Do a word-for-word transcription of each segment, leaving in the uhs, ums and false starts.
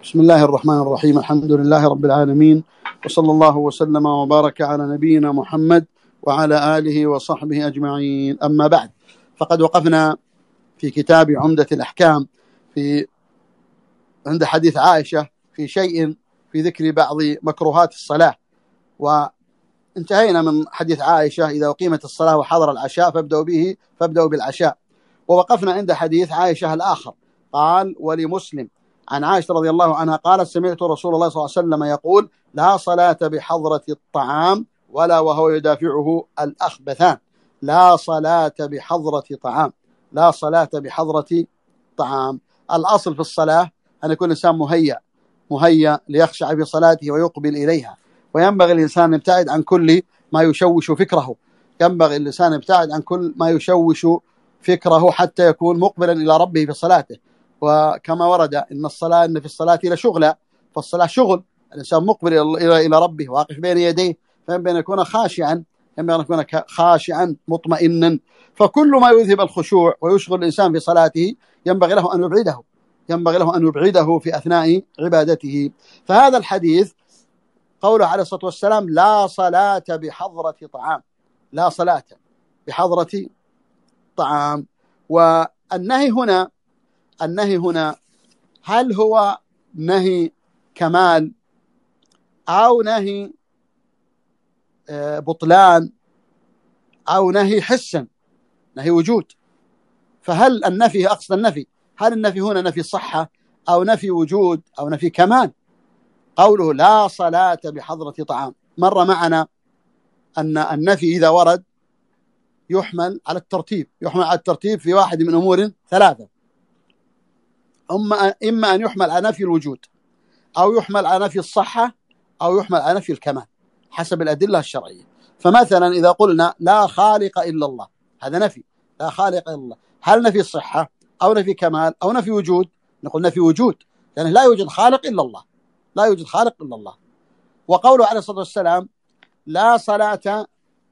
بسم الله الرحمن الرحيم. الحمد لله رب العالمين، وصلى الله وسلم وبارك على نبينا محمد وعلى آله وصحبه أجمعين. أما بعد، فقد وقفنا في كتاب عمدة الأحكام في عند حديث عائشة في شيء في ذكر بعض مكروهات الصلاة، وانتهينا من حديث عائشة إذا أقيمت الصلاة وحضر العشاء فابدأوا به فابدأوا بالعشاء. ووقفنا عند حديث عائشة الآخر، قال: ولمسلم عن عائشة رضي الله عنها قالت: سمعت رسول الله صلى الله عليه وسلم يقول: لا صلاة بحضرة الطعام ولا وهو يدافعه الأخبثان. لا صلاة بحضرة طعام، لا صلاة بحضرة طعام. الأصل في الصلاة أن يكون الإنسان مهيأ مهيأ ليخشع في صلاته ويقبل إليها، وينبغي الإنسان أن يبتعد عن كل ما يشوش فكره ينبغي الإنسان أن يبتعد عن كل ما يشوش فكره حتى يكون مقبلا إلى ربه في صلاته. وكما ورد إن الصلاة إن في الصلاة لشغلا، فالصلاة شغل، الإنسان مقبل إلى إلى ربه واقف بين يديه، فينبغي أن يكون خاشعا ينبغي أن يكون خاشعا مطمئنا. فكل ما يذهب الخشوع ويشغل الإنسان في صلاته ينبغي له أن يبعده ينبغي له أن يبعده في أثناء عبادته. فهذا الحديث قوله عليه الصلاة والسلام: لا صلاة بحضرة طعام، لا صلاة بحضرة طعام. والنهي هنا النهي هنا هل هو نهي كمال أو نهي بطلان أو نهي حسن، نهي وجود؟ فهل النفي أقصد النفي هل النفي هنا نفي صحة أو نفي وجود أو نفي كمال؟ قوله لا صلاة بحضرة طعام، مر معنا أن النفي إذا ورد يحمل على الترتيب يحمل على الترتيب في واحد من أمور ثلاثة: إما أن يحمل على نفي الوجود، أو يحمل على نفي الصحة، أو يحمل على نفي الكمال حسب الأدلة الشرعية. فمثلا إذا قلنا لا خالق إلا الله، هذا نفي، لا خالق إلا الله. هل نفي الصحة أو نفي كمال أو نفي وجود؟ نقول نفي وجود، يعني لا يوجد خالق إلا الله لا يوجد خالق إلا الله. وقوله عليه الصلاة والسلام: لا صلاة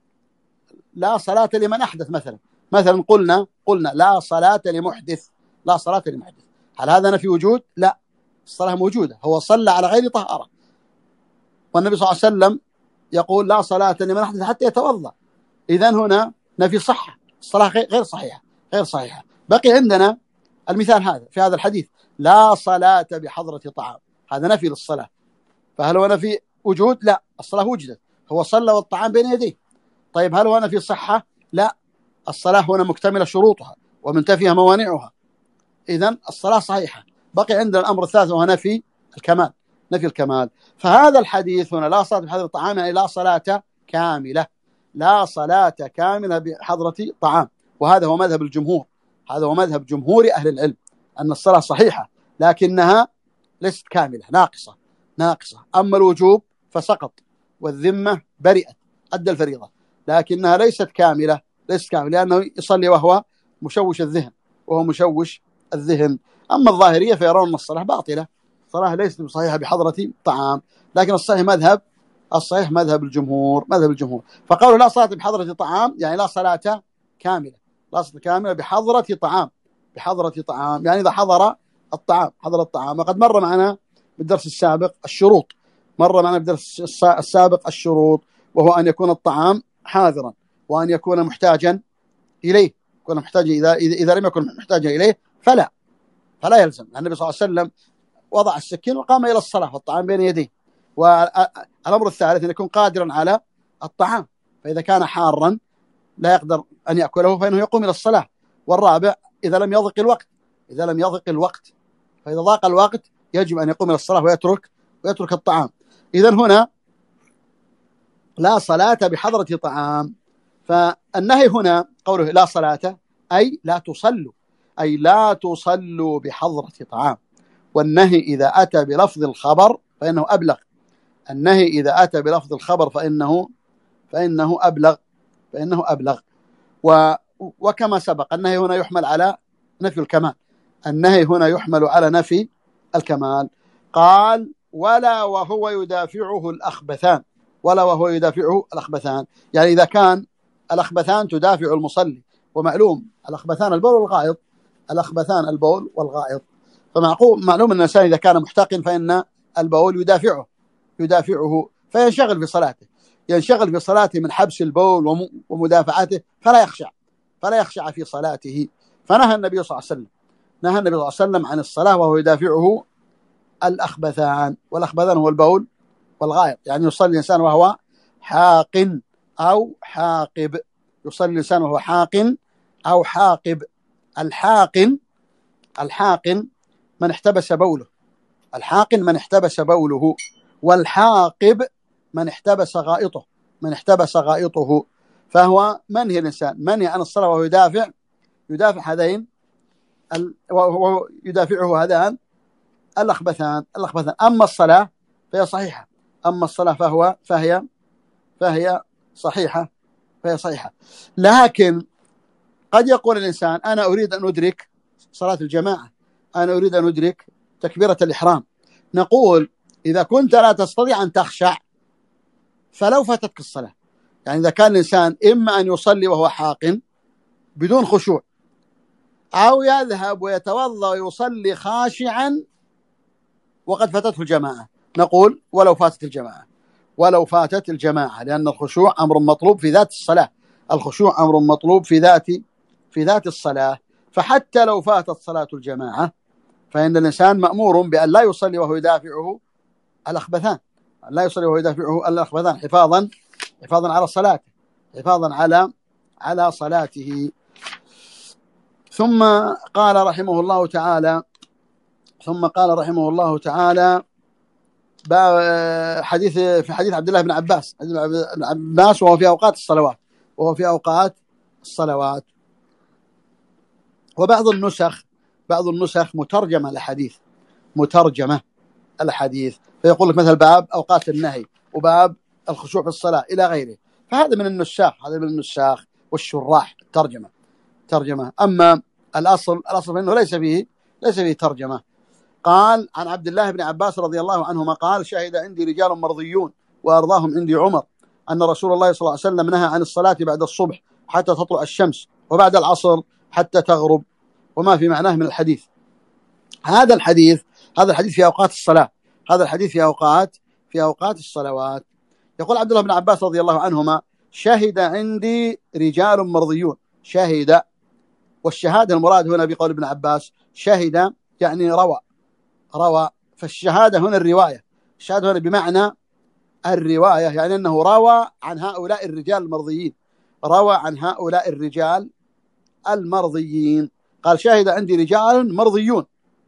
لا صلاة لمن أحدث، مثلا مثلا قلنا قلنا لا صلاة لمحدث لا صلاة لمحدث هل هذا نفي وجود؟ لا، الصلاة موجودة، هو صلى على غير طهارة. والنبي صلى الله عليه وسلم يقول: لا صلاة لمن أحدث حتى يتوضأ. إذن هنا نفي صحة، الصلاة غير صحيحة غير صحيحة. بقي عندنا المثال هذا في هذا الحديث: لا صلاة بحضرة طعام، هذا نفي للصلاة. فهل هو نفي وجود؟ لا، الصلاة وجدت، هو صلى والطعام بين يديه. طيب هل هو نفي صحة؟ لا، الصلاة هنا مكتملة شروطها ومنتفيها موانعها، إذن الصلاة صحيحة. بقي عندنا الأمر الثالث وهو نفي الكمال نفي الكمال. فهذا الحديث هنا لا صلاة بحضرة طعام، يعني لا صلاة كاملة لا صلاة كاملة بحضرة طعام. وهذا هو مذهب الجمهور هذا هو مذهب جمهور أهل العلم، أن الصلاة صحيحة لكنها ليست كاملة، ناقصة ناقصة أما الوجوب فسقط، والذمة برئت، أدى الفريضة، لكنها ليست كاملة ليست كاملة لأنه يصلي وهو مشوش الذهن وهو مشوش الذهن. أما الظاهرية فيرون أن الصلاة باطلة، الصلاة ليست صحيحة بحضرة طعام، لكن الصحيح مذهب الصحيح مذهب الجمهور مذهب الجمهور فقالوا لا صلاة بحضرة طعام، يعني لا صلاة كاملة لا صلاة كاملة بحضرة طعام بحضرة طعام يعني إذا حضر الطعام حضر الطعام. وقد مر معنا بالدرس السابق الشروط مر معنا بالدرس السابق الشروط وهو أن يكون الطعام حاضرا، وأن يكون محتاجا إليه يكون محتاجا إذا إذا لم يكن محتاجا إليه فلا فلا يلزم. النبي صلى الله عليه وسلم وضع السكين وقام إلى الصلاة والطعام بين يديه. والأمر الثالث أن يكون قادرا على الطعام، فإذا كان حارا لا يقدر أن يأكله فإنه يقوم إلى الصلاة. والرابع إذا لم يضق الوقت إذا لم يضق الوقت فإذا ضاق الوقت يجب أن يقوم إلى الصلاة ويترك ويترك الطعام. إذن هنا لا صلاة بحضرة طعام. فالنهي هنا قوله لا صلاة أي لا تصلوا أي لا تصلوا بحضرة طعام. والنهي إذا أتى بلفظ الخبر فإنه أبلغ النهي إذا أتى بلفظ الخبر فإنه فإنه أبلغ فإنه أبلغ و وكما سبق النهي هنا يحمل على نفي الكمال النهي هنا يحمل على نفي الكمال. قال: ولا وهو يدافعه الأخبثان ولا وهو يدافعه الأخبثان يعني إذا كان الأخبثان تدافع المصلي، ومعلوم الأخبثان البول والغائط الأخبثان البول والغائط فمعقول معلوم أن الإنسان إذا كان محتقن فإن البول يدافعه يدافعه فينشغل في صلاته ينشغل في صلاته من حبس البول ومدافعته فلا يخشع فلا يخشع في صلاته. فنهى النبي صلى الله عليه وسلم نهى النبي صلى الله عليه وسلم عن الصلاة وهو يدافعه الأخبثان، والأخبثان هو البول والغائط. يعني يصلي الإنسان وهو حاقن أو حاقب، يصلي الإنسان وهو حاقن أو حاقب. الحاقن الحاقن من احتبس بوله الحاقن من احتبس بوله والحاقب من احتبس غائطه من احتبس غائطه. فهو منهي الإنسان منهي عن الصلاة وهو يدافع يدافع هذين وهو يدافعه هذان الأخبثان الأخبثان. أما الصلاة فهي صحيحة أما الصلاة فهو فهي فهي صحيحة فهي صحيحة لكن قد يقول الإنسان أنا أريد أن أدرك صلاة الجماعة، أنا أريد أن أدرك تكبيرة الإحرام. نقول إذا كنت لا تستطيع أن تخشع فلو فاتتك الصلاة. يعني إذا كان الإنسان إما أن يصلي وهو حاقن بدون خشوع أو يذهب ويتوضأ ويصلي خاشعا وقد فاتته الجماعة، نقول ولو فاتت الجماعة ولو فاتت الجماعة لأن الخشوع أمر مطلوب في ذات الصلاة الخشوع أمر مطلوب في ذات في ذات الصلاة. فحتى لو فاتت صلاة الجماعة فإن الإنسان مأمور بأن لا يصلي وهو يدافعه الأخبثان لا يصلي وهو يدافعه الأخبثان حفاظا حفاظا على صلاته حفاظا على على صلاته. ثم قال رحمه الله تعالى ثم قال رحمه الله تعالى حديث في حديث عبد الله بن عباس بن عباس وهو في أوقات الصلوات وهو في أوقات الصلوات. وبعض النسخ بعض النسخ مترجمة الحديث مترجمة الحديث فيقول لك مثل باب أوقات النهي وباب الخشوع في الصلاة إلى غيره. فهذا من النساخ هذا من النساخ والشراح الترجمة ترجمة. أما الأصل الأصل أنه ليس فيه ليس فيه ترجمة. قال عن عبد الله بن عباس رضي الله عنهما قال شهد عندي رجال مرضيون وأرضاهم عندي عمر أن رسول الله صلى الله عليه وسلم نهى عن الصلاة بعد الصبح حتى تطلع الشمس وبعد العصر حتى تغرب وما في معناه من الحديث. هذا الحديث هذا الحديث في أوقات الصلاة هذا الحديث في أوقات في أوقات الصلوات. يقول عبد الله بن عباس رضي الله عنهما شهد عندي رجال مرضيون. شهد والشهادة المراد هنا بقول ابن عباس شهد يعني روى روى فالشهادة هنا الرواية الشهادة هنا بمعنى الرواية يعني أنه روى عن هؤلاء الرجال المرضيين روى عن هؤلاء الرجال المرضيين. قال شهد عندي رجال مرضيون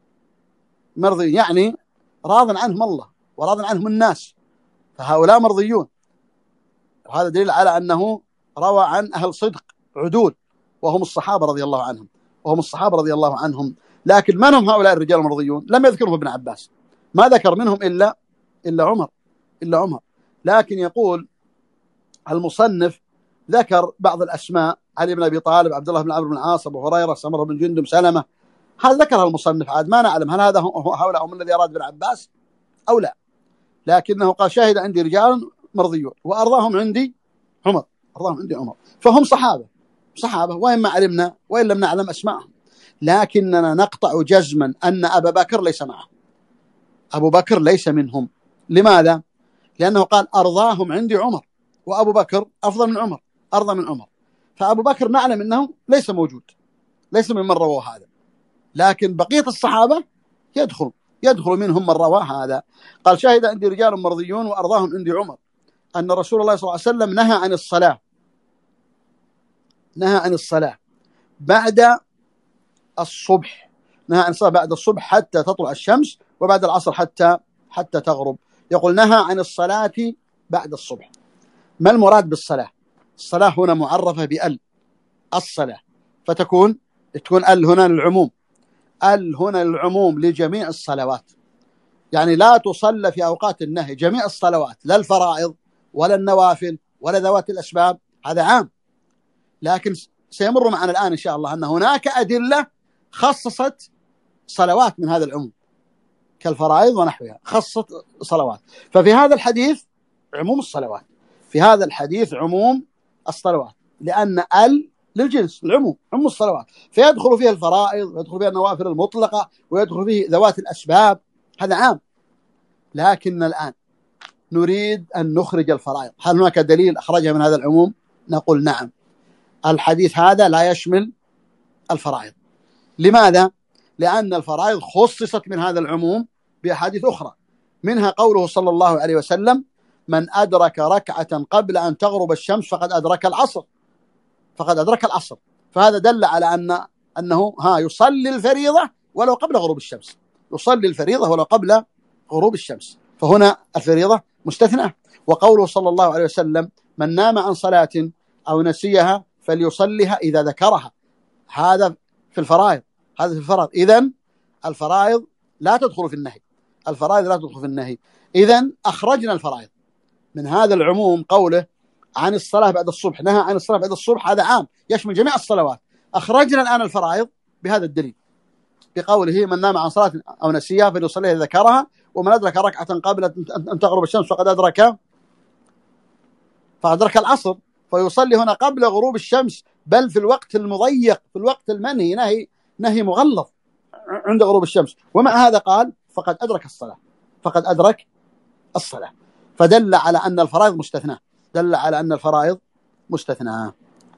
مرضي يعني راض عنهم الله وراض عنهم الناس فهؤلاء مرضيون. وهذا دليل على أنه روى عن أهل صدق عدول وهم الصحابة رضي الله عنهم وهم الصحابة رضي الله عنهم. لكن من هم هؤلاء الرجال المرضيون؟ لم يذكرهم ابن عباس ما ذكر منهم إلا إلا عمر إلا عمر لكن يقول المصنف ذكر بعض الأسماء علي بن أبي طالب عبد الله بن عمرو بن العاص أبو هريرة سمرة بن جندب سلمة. هذا ذكرها المصنف عاد ما نعلم هل هذا هؤلاء هم الذي أراد ابن عباس أو لا لكنه قال شاهد عندي رجال مرضيون وأرضاهم عندي عمر أرضاهم عندي عمر فهم صحابة صحابة وإن ما علمنا وإن لم نعلم أسماءهم لكننا نقطع جزما أن أبا بكر ليس معهم أبو بكر ليس منهم. لماذا؟ لأنه قال أرضاهم عندي عمر وأبو بكر أفضل من عمر أرضى من عمر فأبو بكر نعلم أنه ليس موجود ليس من من رواه هذا لكن بقية الصحابة يدخل يدخل منهم من رواه هذا. قال شاهد عندي رجال مرضيون وأرضاهم عندي عمر أن رسول الله صلى الله عليه وسلم نهى عن الصلاة نهى عن الصلاة بعد الصبح نهى عن الصلاة بعد الصبح حتى تطلع الشمس وبعد العصر حتى حتى تغرب. يقول نهى عن الصلاة بعد الصبح. ما المراد بالصلاة؟ الصلاة هنا معرفة بأل الصلاة فتكون تكون ال هنا للعموم ال هنا للعموم لجميع الصلوات يعني لا تصلى في أوقات النهي جميع الصلوات لا الفرائض ولا النوافل ولا ذوات الأسباب هذا عام. لكن سيمر معنا الآن إن شاء الله أن هناك أدلة خصصت صلوات من هذا العموم كالفرائض ونحوها خصت صلوات. ففي هذا الحديث عموم الصلوات في هذا الحديث عموم الصلوات لأن ال للجنس، العموم، عموم الصلوات، فيدخل فيها الفرائض ويدخل فيها النوافل المطلقة ويدخل فيه ذوات الأسباب، هذا عام. لكن الآن نريد أن نخرج الفرائض، هل هناك دليل أخرجها من هذا العموم؟ نقول نعم، الحديث هذا لا يشمل الفرائض. لماذا؟ لأن الفرائض خصصت من هذا العموم بأحاديث أخرى، منها قوله صلى الله عليه وسلم: من أدرك ركعة قبل أن تغرب الشمس فقد أدرك العصر، فقد أدرك العصر. فهذا دل على أن أنه ها يصلي الفريضة ولو قبل غروب الشمس، يصلي الفريضة ولو قبل غروب الشمس، فهنا الفريضة مستثنى. وقوله صلى الله عليه وسلم: من نام عن صلاة أو نسيها فليصليها إذا ذكرها، هذا في الفرائض، هذا في الفرائض. إذن الفرائض لا تدخل في النهي، الفرائض لا تدخل في النهي. إذن أخرجنا الفرائض من هذا العموم. قوله عن الصلاة بعد الصبح، نهى عن الصلاة بعد الصبح، هذا عام يشمل جميع الصلوات. أخرجنا الآن الفرائض بهذا الدليل، بقوله: من نام عن صلاة أو نسيها فليصليها إذا ذكرها، ومن أدرك ركعة قبل أن تغرب الشمس فقد أدرك فأدرك العصر، فيصلي هنا قبل غروب الشمس، بل في الوقت المضيق، في الوقت المنهي، نهي نهي مغلظ عند غروب الشمس، ومع هذا قال فقد أدرك الصلاة، فقد أدرك الصلاة. فدل على أن الفرائض مستثنى، دل على أن الفرائض مستثنى.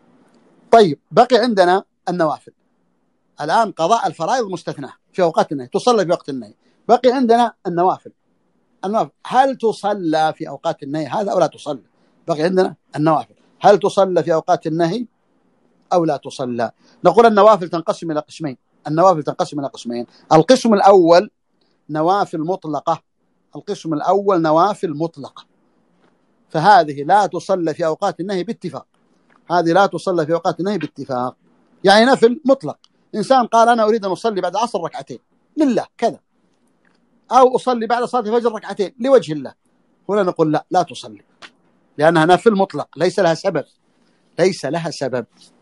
طيب، بقي عندنا النوافل. الآن قضاء الفرائض مستثنى في أوقات النهي، تصلى في وقت النهي. بقي عندنا النوافل. النوافل هل تصلى في أوقات النهي هذا أو لا تصلى؟ بقي عندنا النوافل، هل تصلى في أوقات النهي أو لا تصلى؟ نقول النوافل تنقسم إلى قسمين، النوافل تنقسم إلى قسمين. القسم الأول نوافل مطلقة، القسم الأول نوافل مطلقة، فهذه لا تصلى في أوقات النهي باتفاق، هذه لا تصلى في أوقات النهي باتفاق. يعني نفل مطلق، إنسان قال أنا أريد أن أصلي بعد العصر ركعتين لله كذا، أو أصلي بعد صلاة الفجر ركعتين لوجه الله، هنا نقول لا، لا تصلي، لأنها نفل مطلق ليس لها سبب، ليس لها سبب.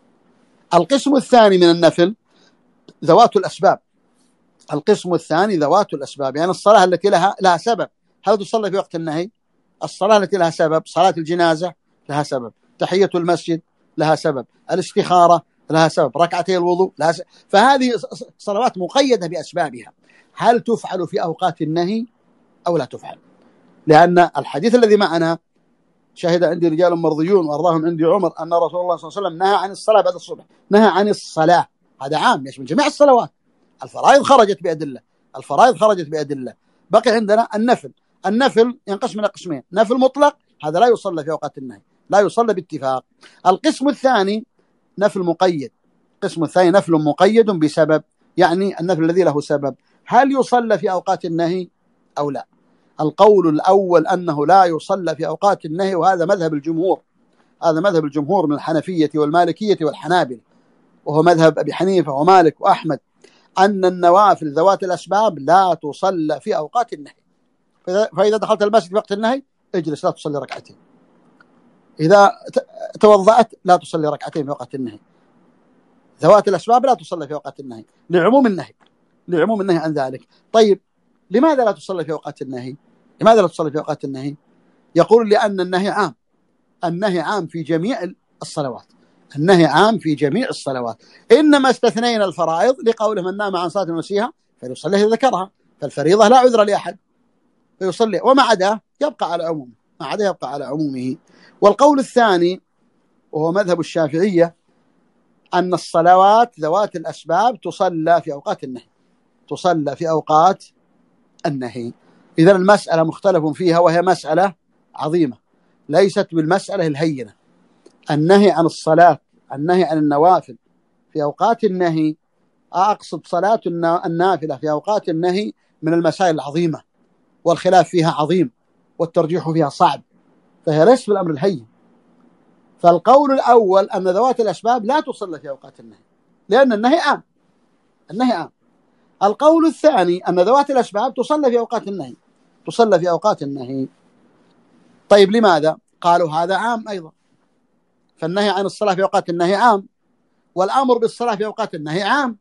القسم الثاني من النفل ذوات الأسباب، القسم الثاني ذوات الأسباب، يعني الصلاة التي لها لها سبب. هل تصلي في وقت النهي؟ الصلاة التي لها سبب، صلاة الجنازة لها سبب، تحية المسجد لها سبب، الاستخارة لها سبب، ركعتي الوضوء لها سبب. فهذه صلوات مقيدة بأسبابها. هل تفعل في أوقات النهي أو لا تفعل؟ لأن الحديث الذي معنا: شهد عندي رجال مرضيون وأرضاهم عندي عمر أن رسول الله صلى الله عليه وسلم نهى عن الصلاة بعد الصبح، نهى عن الصلاة، هذا عام يشمل جميع الصلوات. الفرائض خرجت بأدلة، الفرائض خرجت بأدلة. بقي عندنا النفل. النفل ينقسم إلى قسمين: نفل مطلق، هذا لا يصلى في أوقات النهي، لا يصلى باتفاق. القسم الثاني نفل مقيد، القسم الثاني نفل مقيد بسبب، يعني النفل الذي له سبب. هل يصلى في أوقات النهي أو لا؟ القول الأول أنه لا يصلى في أوقات النهي، وهذا مذهب الجمهور، هذا مذهب الجمهور من الحنفية والمالكية والحنابلة، وهو مذهب أبي حنيفة ومالك وأحمد، أن النوافل ذوات الأسباب لا تصلى في أوقات النهي. فإذا دخلت المسجد في وقت النهي اجلس، لا تصلي ركعتين. إذا توضأت لا تصلي ركعتين في وقت النهي. ذوات الأسباب لا تصلى في وقت النهي لعموم النهي، لعموم النهي عن ذلك. طيب، لماذا لا تصلي في أوقات النهي؟ لماذا لا تصلي في أوقات النهي؟ يقول لأن النهي عام، النهي عام في جميع الصلوات، النهي عام في جميع الصلوات، إنما استثنينا الفرائض لقوله: من نام عن صلاة نسيها فليصليها إذا ذكرها، فالفريضة لا عذر لأحد فيصلي، وما عداه يبقى على عمومه، ما عداه يبقى على عمومه. والقول الثاني وهو مذهب الشافعية أن الصلوات ذوات الأسباب تصلى في أوقات النهي، تصلى في أوقات النهي. إذن المسألة مختلف فيها، وهي مسألة عظيمة، ليست بالمسألة الهينة. النهي عن الصلاة، النهي عن النوافل في أوقات النهي، أقصد صلاة النافلة في أوقات النهي، من المسائل العظيمة، والخلاف فيها عظيم، والترجيح فيها صعب، فهي ليست بالأمر الهين. فالقول الأول أن ذوات الأسباب لا تصلى في أوقات النهي، لأن النهي عام، النهي عام. القول الثاني أن ذوات الأسباب تصلى في أوقات النهي، تصلى في أوقات النهي. طيب، لماذا؟ قالوا هذا عام أيضا، فالنهي عن الصلاة في أوقات النهي عام، والأمر بالصلاة في أوقات النهي عام،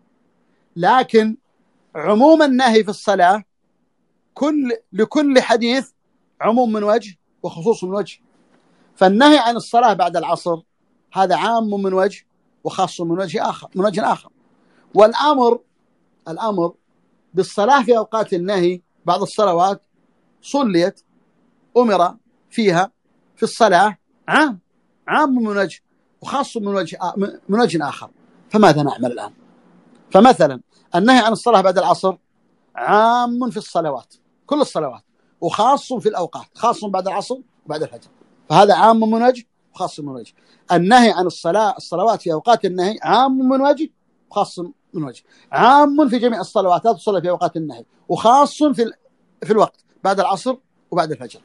لكن عموم النهي في الصلاة كل لكل حديث عموم من وجه وخصوص من وجه. فالنهي عن الصلاة بعد العصر هذا عام من وجه وخاص من وجه آخر من وجه آخر. والأمر الأمر بالصلاة في أوقات النهي، بعض الصلوات صليت أمر فيها في الصلاة عام عام من وجه وخاص من وجه من وجه آخر. فماذا نعمل الآن؟ فمثلا النهي عن الصلاة بعد العصر عام في الصلوات، كل الصلوات، وخاص في الأوقات، خاص بعد العصر وبعد الفجر، فهذا عام من وجه وخاص من وجه. النهي عن الصلاة الصلوات في أوقات النهي عام من وجه وخاص من وجه. عام في جميع الصلوات لا تصلى في أوقات النهي، وخاص في في الوقت بعد العصر وبعد الفجر.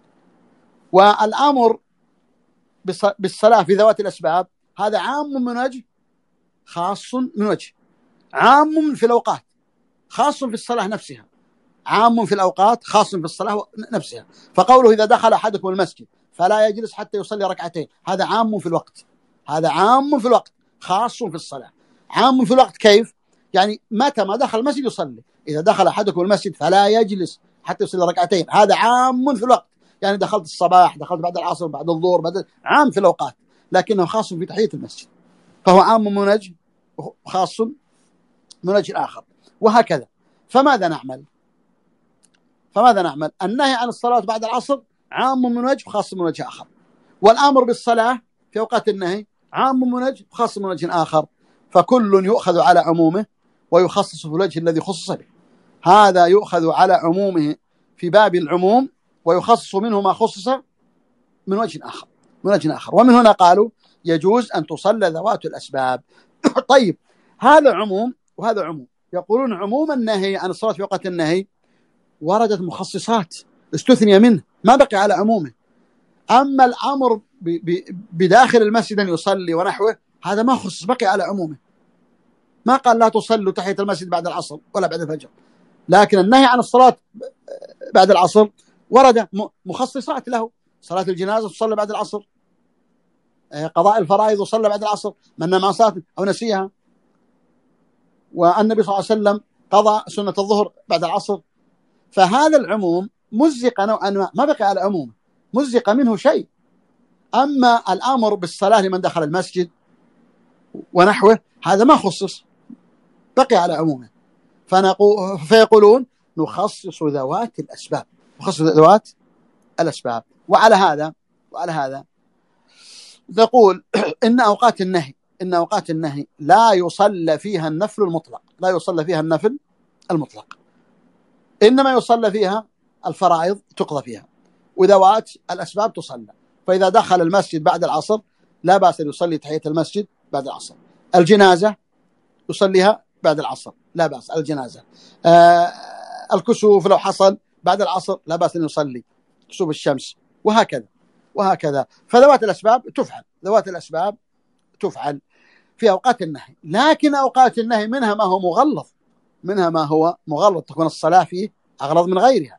والأمر بالصلاة في ذوات الأسباب هذا عام من وجه خاص من وجه. عام في الأوقات، خاص في الصلاة نفسها. عام في الأوقات، خاص في الصلاة نفسها. فقوله إذا دخل أحدكم المسجد فلا يجلس حتى يصلي ركعتين، هذا عام في الوقت، هذا عام في الوقت خاص في الصلاة. عام في الوقت كيف؟ يعني متى ما دخل المسجد يصلي. إذا دخل أحدكم المسجد فلا يجلس حتى يصلي ركعتين، هذا عام في الوقت، يعني دخلت الصباح، دخلت بعد العصر، بعد الظهر، بعد عام في الأوقات، لكنه خاص في تحية المسجد، فهو عام من وجه وخاص من وجه آخر، وهكذا. فماذا نعمل؟ فماذا نعمل؟ النهي عن الصلاة بعد العصر عام من وجه وخاص من وجه آخر، والأمر بالصلاة في أوقات النهي عام من وجه وخاص من وجه آخر، فكل يؤخذ على عمومه ويخصص في الوجه الذي خصص به. هذا يؤخذ على عمومه في باب العموم، ويخصص منه ما خصص من وجه آخر من وجه آخر. ومن هنا قالوا يجوز أن تصلى ذوات الأسباب. طيب، هذا عموم وهذا عموم. يقولون عموم النهي عن الصلاة في وقت النهي وردت مخصصات استثني منه، ما بقي على عمومه. أما الأمر بداخل المسجد أن يصلي ونحوه هذا ما خصص، بقي على عمومه. ما قال لا تصلوا تحية المسجد بعد العصر ولا بعد الفجر، لكن النهي عن الصلاة بعد العصر ورد مخصصات له. صلاة الجنازة تصلى بعد العصر، قضاء الفرائض وصلى بعد العصر، من نام عن صلاة أو نسيها. والنبي صلى الله عليه وسلم قضى سنة الظهر بعد العصر. فهذا العموم مزق نوعا ما، ما بقي على عمومه، مزق منه شيء. أما الأمر بالصلاة لمن دخل المسجد ونحوه هذا ما خصص، بقي على عمومه. فنقول فيقولون نخصص ذوات الأسباب، نخصص ذوات الأسباب. وعلى هذا وعلى هذا نقول إن أوقات النهي إن أوقات النهي لا يصلى فيها النفل المطلق، لا يصلى فيها النفل المطلق، إنما يصلى فيها الفرائض تقضى فيها، وذوات الأسباب تصلى. فإذا دخل المسجد بعد العصر لا بأس أن يصلي تحية المسجد بعد العصر. الجنازة يصليها بعد العصر لا بأس، الجنازة. آه الكسوف لو حصل بعد العصر لا بأس أن يصلي كسوف الشمس، وهكذا وهكذا. فذوات الأسباب تفعل، ذوات الأسباب تفعل في أوقات النهي. لكن أوقات النهي منها ما هو مغلظ، منها ما هو مغلظ تكون الصلاة فيه أغلظ من غيرها.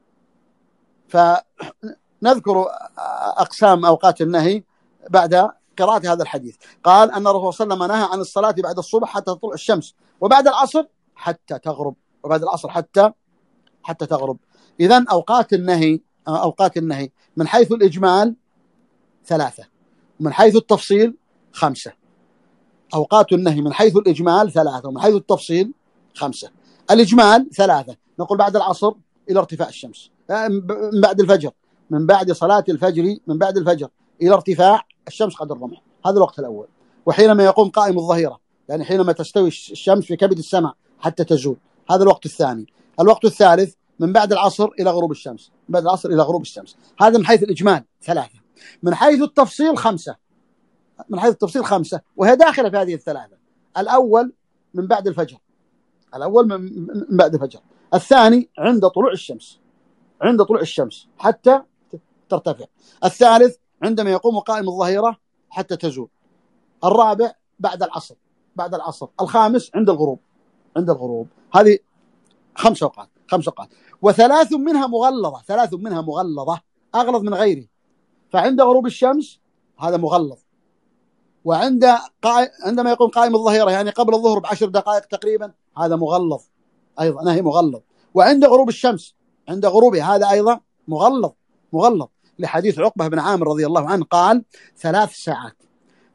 فنذكر أقسام أوقات النهي بعد قراءة هذا الحديث. قال أن الرسول صلى الله عليه وسلم نهى عن الصلاة بعد الصبح حتى تطلع الشمس، وبعد العصر حتى تغرب، وبعد العصر حتى حتى تغرب. إذن أوقات النهي أوقات النهي من حيث الإجمال ثلاثة، ومن حيث التفصيل خمسة. أوقات النهي من حيث الإجمال ثلاثة، ومن حيث التفصيل خمسة. الإجمال ثلاثة، نقول بعد العصر إلى ارتفاع الشمس، من بعد الفجر، من بعد صلاة الفجر من بعد الفجر إلى ارتفاع الشمس قدر الرمح، هذا الوقت الأول. وحينما يقوم قائم الظهيرة، يعني حينما تستوي الشمس في كبد السماء حتى تزول، هذا الوقت الثاني. الوقت الثالث من بعد العصر إلى غروب الشمس، من بعد العصر إلى غروب الشمس. هذا من حيث الإجمال ثلاثة. من حيث التفصيل خمسة، من حيث التفصيل خمسة، وهي داخلة في هذه الثلاثة. الأول من بعد الفجر، الأول من بعد الفجر. الثاني عند طلوع الشمس، عند طلوع الشمس حتى ترتفع. الثالث عندما يقوم قائم الظهيرة حتى تزول. الرابع بعد العصر، بعد العصر. الخامس عند الغروب، عند الغروب. هذه خمس أوقات، خمس أوقات. وثلاث منها مغلظة، ثلاث منها مغلظة أغلظ من غيره. فعند غروب الشمس هذا مغلظ، وعند قا... عندما يقوم قائم الظهيرة يعني قبل الظهر بعشر دقائق تقريبا هذا مغلظ أيضا، نهي مغلظ. وعند غروب الشمس، عند غروبها هذا أيضا مغلظ مغلظ، لحديث عقبة بن عامر رضي الله عنه قال ثلاث ساعات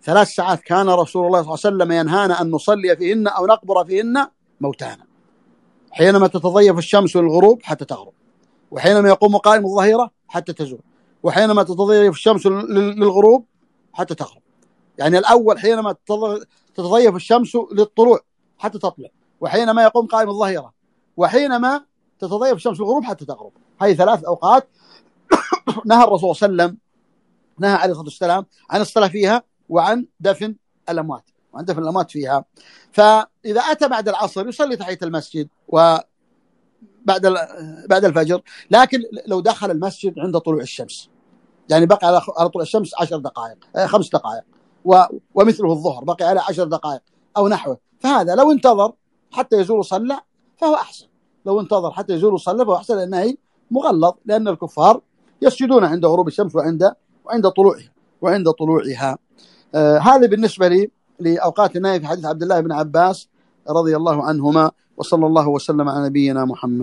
ثلاث ساعات كان رسول الله صلى الله عليه وسلم ينهانا أن نصلي فيهن أو نقبر فيهن موتانا، حينما تتضيف الشمس للغروب حتى تغرب، وحينما يقوم قائم الظهيرة حتى تزول، وحينما تتضيف الشمس للغروب حتى تغرب. يعني الأول حينما تتضيف الشمس للطلوع حتى تطلع، وحينما يقوم قائم الظهيرة، وحينما تتضيف الشمس للغروب حتى تغرب. هذه ثلاث أوقات نهى الرسول صلى الله عليه وسلم، نهى عليه الصلاة والسلام عن الصلاة فيها وعن دفن الأموات وعن دفن الأموات فيها. فإذا أتى بعد العصر يصلي تحية المسجد وبعد بعد الفجر، لكن لو دخل المسجد عند طلوع الشمس، يعني بقي على طلوع الشمس عشر دقائق خمس دقائق، ومثله الظهر بقي على عشر دقائق أو نحوه، فهذا لو انتظر حتى يزول صلى فهو أحسن. لو انتظر حتى يزول صلى فهو أحسن، لأنه مغلظ، لأن الكفار يسجدون عند غروب الشمس وعند وعند طلوعها وعند طلوعها. آه هذا بالنسبة لي لأوقات النهي في حديث عبد الله بن عباس رضي الله عنهما، وصلى الله وسلم على نبينا محمد.